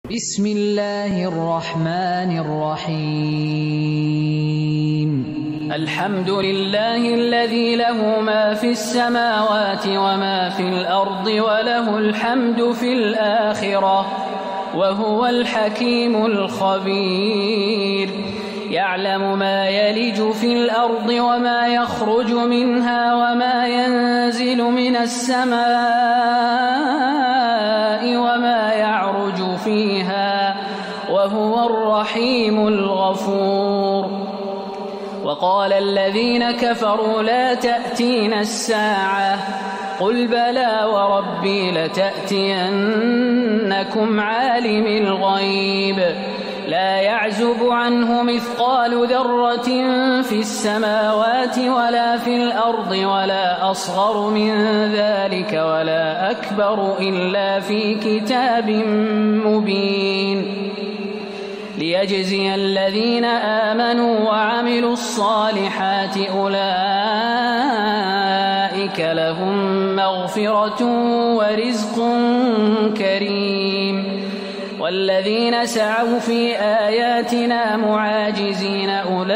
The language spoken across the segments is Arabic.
بسم الله الرحمن الرحيم. الحمد لله الذي له ما في السماوات وما في الأرض وله الحمد في الآخرة وهو الحكيم الخبير. يعلم ما يلج في الأرض وما يخرج منها وما ينزل من السماء وما يعرج فيها وهو الرحيم الغفور. وقال الذين كفروا لا تأتينا الساعة قل بلى وربي لتأتينكم عالم الغيب لا يعزب عنه مثقال ذرة في السماوات ولا في الأرض ولا أصغر من ذلك ولا أكبر إلا في كتاب مبين ليجزي الذين آمنوا وعملوا الصالحات أولئك لهم مغفرة ورزق كريم. والذين سعوا في آياتنا معاجزين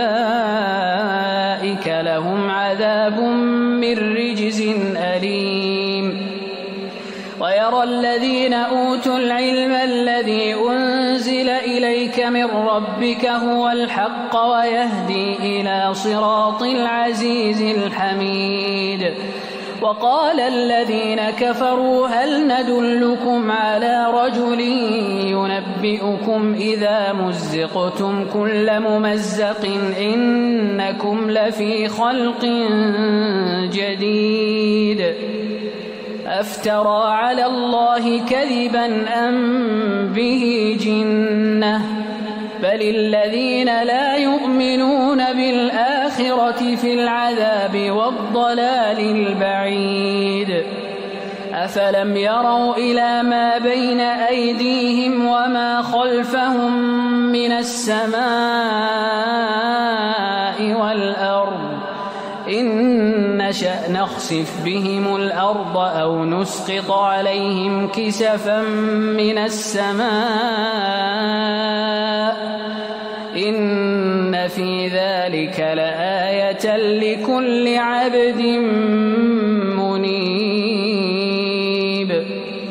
أولئك لهم عذاب من رجز أليم. ويرى الذين أوتوا العلم الذي أنزل إليك من ربك هو الحق ويهدي إلى صراط العزيز الحميد. وقال الذين كفروا هل ندلكم على رجل ينبئكم إذا مزقتم كل ممزق إنكم لفي خلق جديد أفترى على الله كذبا أم به جنة بل الذين لا يؤمنون بالآخرة في العذاب والضلال البعيد. أفلم يروا إلى ما بين أيديهم وما خلفهم من السماء والأرض إن نشأ نخسف بهم الأرض أو نسقط عليهم كسفا من السماء إن في ذلك لآية لكل عبد منيب.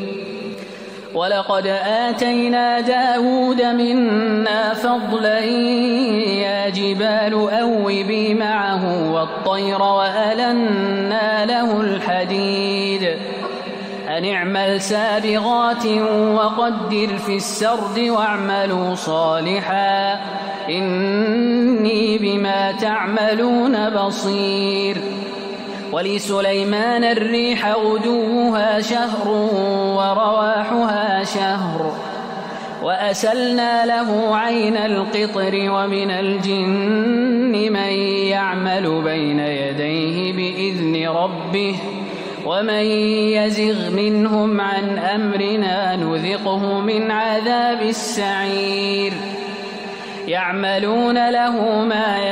ولقد آتينا داود منا فضلا يا جبال أوبي معه والطير وألنا له الحديد أن اعمل سابغات وقدر في السرد واعملوا صالحا إني بما تعملون بصير. ولسليمان الريح غدوها شهر ورواحها شهر وأسلنا له عين القطر ومن الجن من يعمل بين يديه بإذن ربه ومن يزغ منهم عن أمرنا نذقه من عذاب السعير. يعملون له ما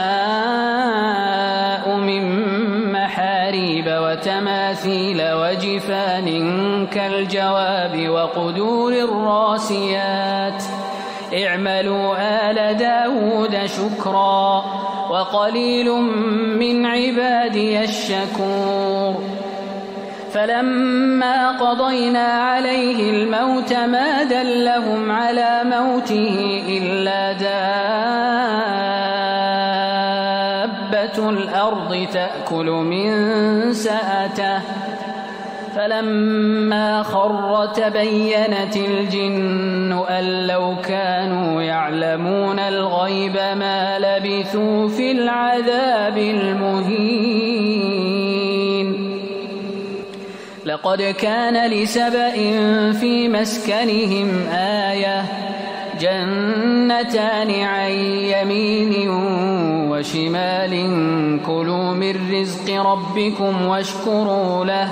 يشاء من محاريب وتماثيل وجفان كالجواب وقدور الراسيات اعملوا آل داود شكرا وقليل من عبادي الشكور. فلما قضينا عليه الموت ما دلهم على موته إلا دابة الأرض تأكل من سأته فلما خر تبينت الجن أن لو كانوا يعلمون الغيب ما لبثوا في العذاب المهين. لقد كان لسبإ في مسكنهم آية جنتان عن يمين وشمال كلوا من رزق ربكم واشكروا له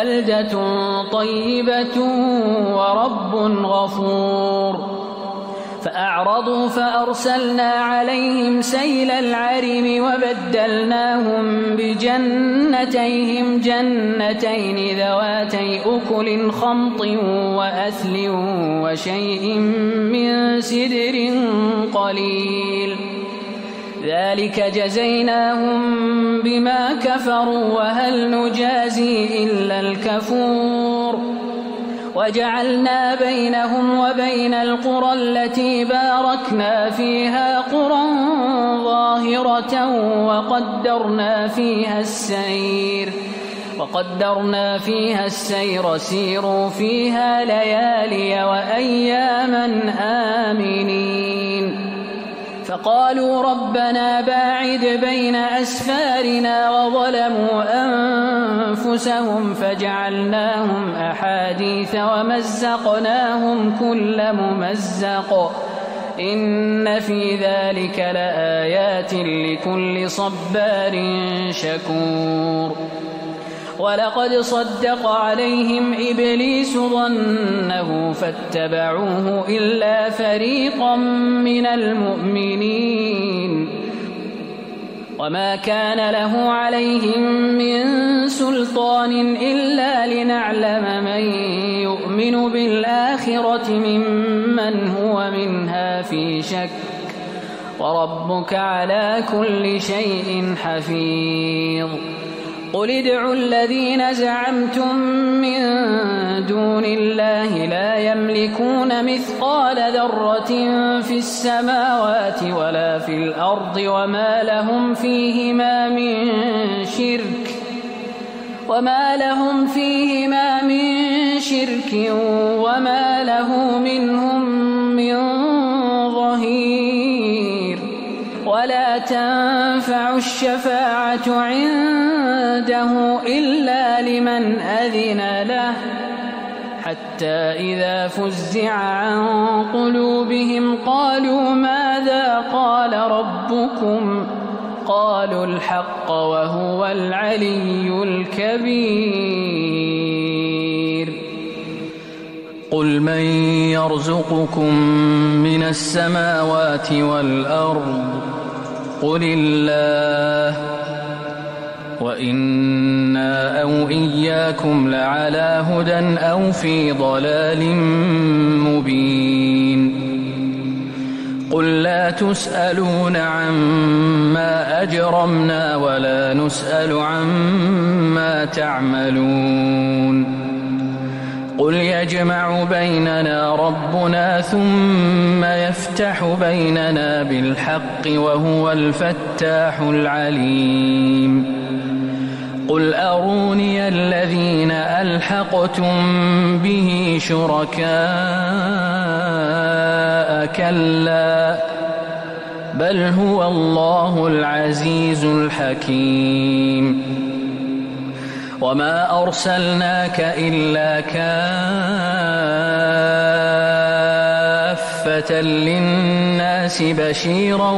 بلدة طيبة ورب غفور. فأعرضوا فأرسلنا عليهم سيل العرم وبدلناهم بجنتيهم جنتين ذواتي أكل خمط وأثل وشيء من سدر قليل ذلك جزيناهم بما كفروا وهل نجازي إلا الكفور وجعلنا بينهم وبين القرى التي باركنا فيها قرى ظاهرة وقدرنا فيها السير سيروا فيها ليالي وأياما آمنين فقالوا ربنا باعد بين أسفارنا وظلموا أنفسهم فجعلناهم أحاديث ومزقناهم كل ممزق إن في ذلك لآيات لكل صبار شكور ولقد صدق عليهم إبليس ظنه فاتبعوه إلا فريقا من المؤمنين وما كان له عليهم من سلطان إلا لنعلم من يؤمن بالآخرة ممن هو منها في شك وربك على كل شيء حفيظ قل ادعوا الذين زعمتم من دون الله لا يملكون مثقال ذرة في السماوات ولا في الأرض وما لهم فيهما من شرك وما له منهم من ظهير ولا تنفع الشفاعة عنده إلا لمن أذن له حتى إذا فزع عن قلوبهم قالوا ماذا قال ربكم قالوا الحق وهو العلي الكبير قل من يرزقكم من السماوات والأرض قل الله وإنا أو إياكم لعلى هدى أو في ضلال مبين قل لا تسألون عما أجرمنا ولا نسأل عما تعملون قل يجمع بيننا ربنا ثم يفتح بيننا بالحق وهو الفتاح العليم قل أروني الذين ألحقتم به شركاء كلا بل هو الله العزيز الحكيم وما أرسلناك إلا كافة للناس بشيرا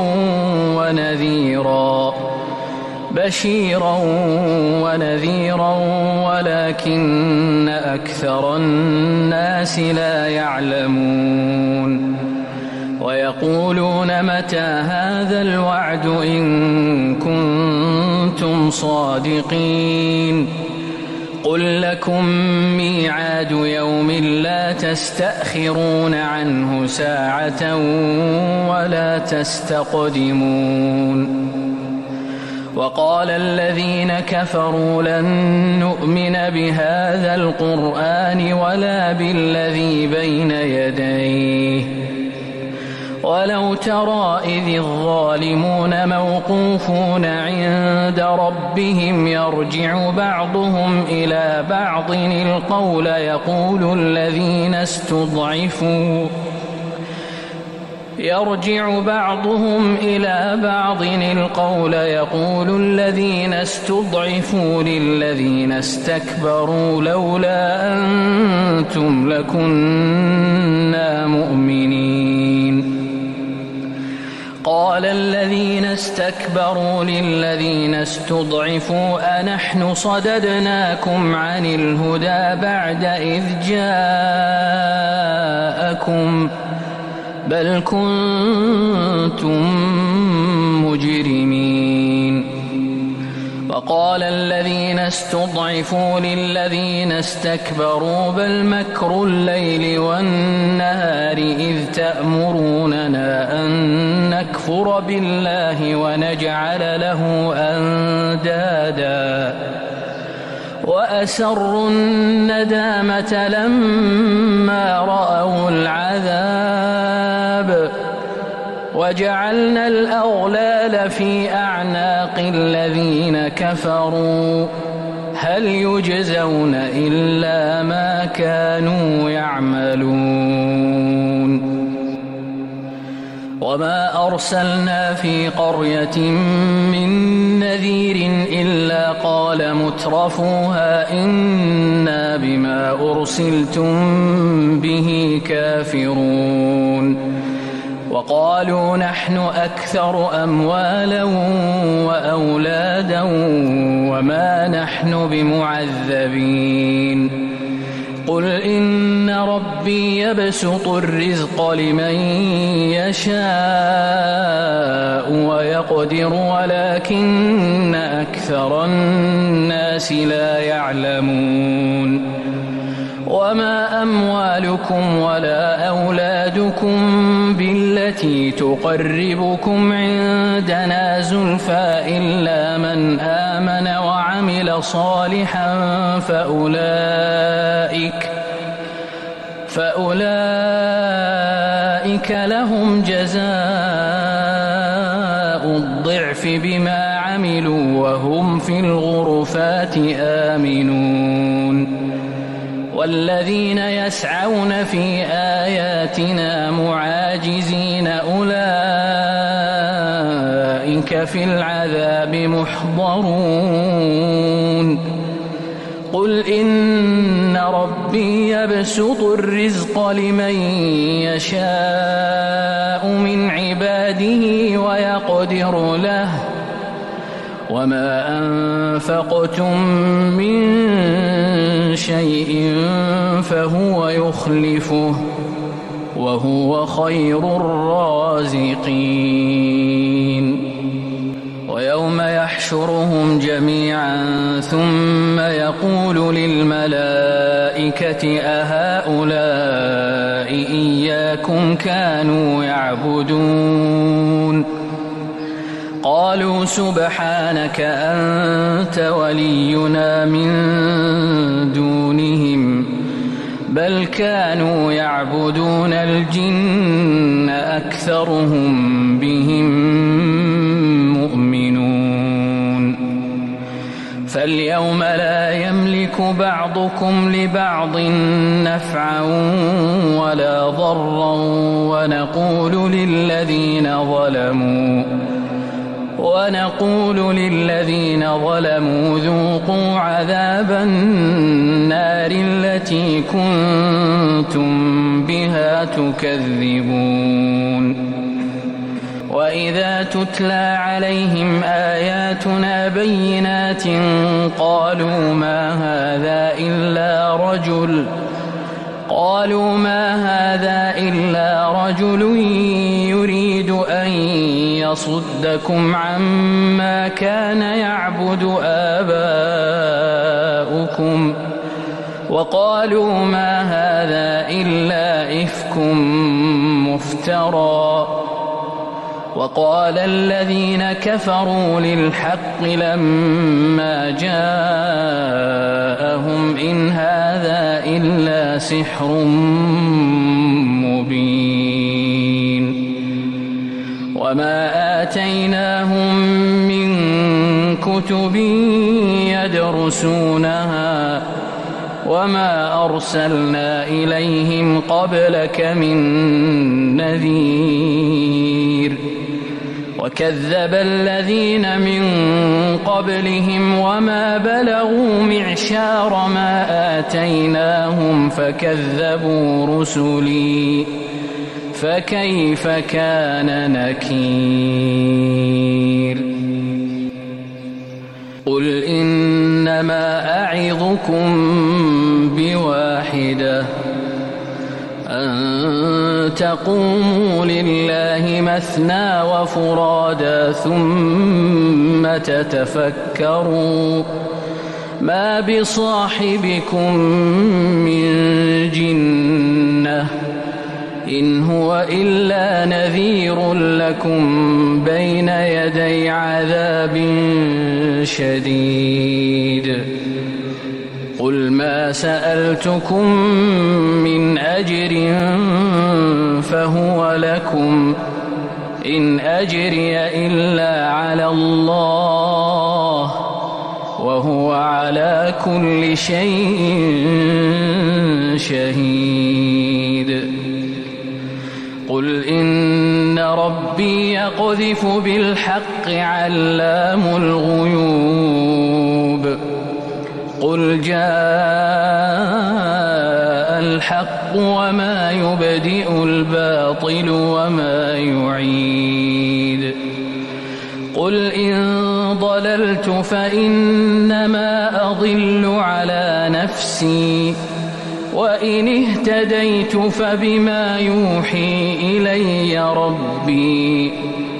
ونذيرا ولكن أكثر الناس لا يعلمون ويقولون متى هذا الوعد إن كنتم صادقين قل لكم ميعاد يوم لا تستأخرون عنه ساعة ولا تستقدمون وقال الذين كفروا لن نؤمن بهذا القرآن ولا بالذي بين يديه ولو ترى إذ الظالمون موقوفون عند ربهم يرجع بعضهم إلى بعض القول يقول الذين استضعفوا للذين استكبروا لولا أنتم لكنا مؤمنين قال الذين استكبروا للذين استضعفوا أنحن صددناكم عن الهدى بعد إذ جاءكم بل كنتم مجرمين. وقال الذين استضعفوا للذين استكبروا بل مكر الليل والنهار إذ تأمروننا أن نكفر بالله ونجعل له أندادا وأسروا الندامة لما رأوا العذاب وجعلنا الأغلال في أعناق الذين كفروا هل يجزون إلا ما كانوا يعملون. وما أرسلنا في قرية من نذير إلا قال مترفوها إنا بما أرسلتم به كافرون وقالوا نحن أكثر أموالا وأولادا وما نحن بمعذبين. قل إن ربي يبسط الرزق لمن يشاء ويقدر ولكن أكثر الناس لا يعلمون. وما أموالكم ولا أولادكم بالتي تقربكم عندنا زلفى إلا من آمن وعمل صالحا فأولئك لهم جزاء الضعف بما عملوا وهم في الغرفات آمنون. والذين يسعون في آياتنا معاجزين أولئك في العذاب محضرون. قل إن ربي يبسط الرزق لمن يشاء من عباده ويقدر له وما أنفقتم من شيء فهو يخلفه وهو خير الرازقين. ويوم يحشرهم جميعا ثم يقول للملائكة أهؤلاء إياكم كانوا يعبدون قالوا سبحانك أنت ولينا من دونهم بل كانوا يعبدون الجن أكثرهم بهم مؤمنون. فاليوم لا يملك بعضكم لبعض نفعا ولا ضرا ونقول للذين ظلموا ذوقوا عذاب النار التي كنتم بها تكذبون. وإذا تتلى عليهم آياتنا بينات قالوا ما هذا إلا رجل يريد أن يصدكم عما كان يعبد آباؤكم وقالوا ما هذا إلا إفك مفترى. وقال الذين كفروا للحق لما جاءهم إن هذا إلا سحر مبين. وما آتيناهم من كتب يدرسونها وما أرسلنا إليهم قبلك من نذير. وكذب الذين من قبلهم وما بلغوا معشار ما آتيناهم فكذبوا رسلي فكيف كان نكير. قل إنما أعظكم بواحدة وأن تقوموا لله مثنى وفرادا ثم تتفكروا ما بصاحبكم من جنة إن هو إلا نذير لكم بين يدي عذاب شديد قل ما سألتكم من أجر فهو لكم إن أجري إلا على الله وهو على كل شيء شهيد قل إن ربي يقذف بالحق علام الغيوب قل جاء الحق وما يبدئ الباطل وما يعيد قل إن ضللت فإنما أضل على نفسي وإن اهتديت فبما يوحي إلي ربي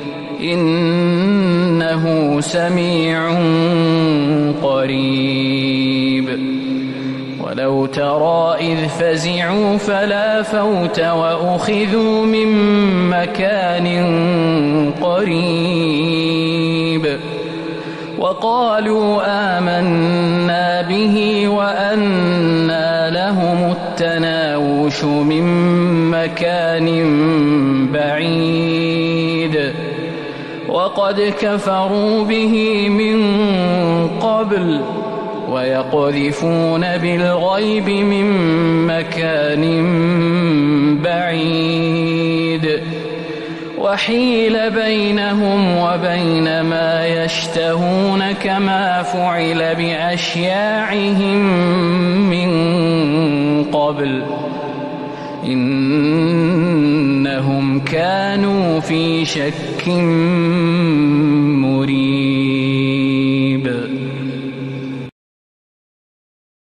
إنه سميع قريب ولو ترى إذ فزعوا فلا فوت وأخذوا من مكان قريب وقالوا آمنا به وأنى لهم التناوش من مكان بعيد وقد كفروا به من قبل ويقذفون بالغيب من مكان بعيد وحيل بينهم وبين ما يشتهون كما فعل بأشياعهم من قبل إنهم كانوا في شك مريب.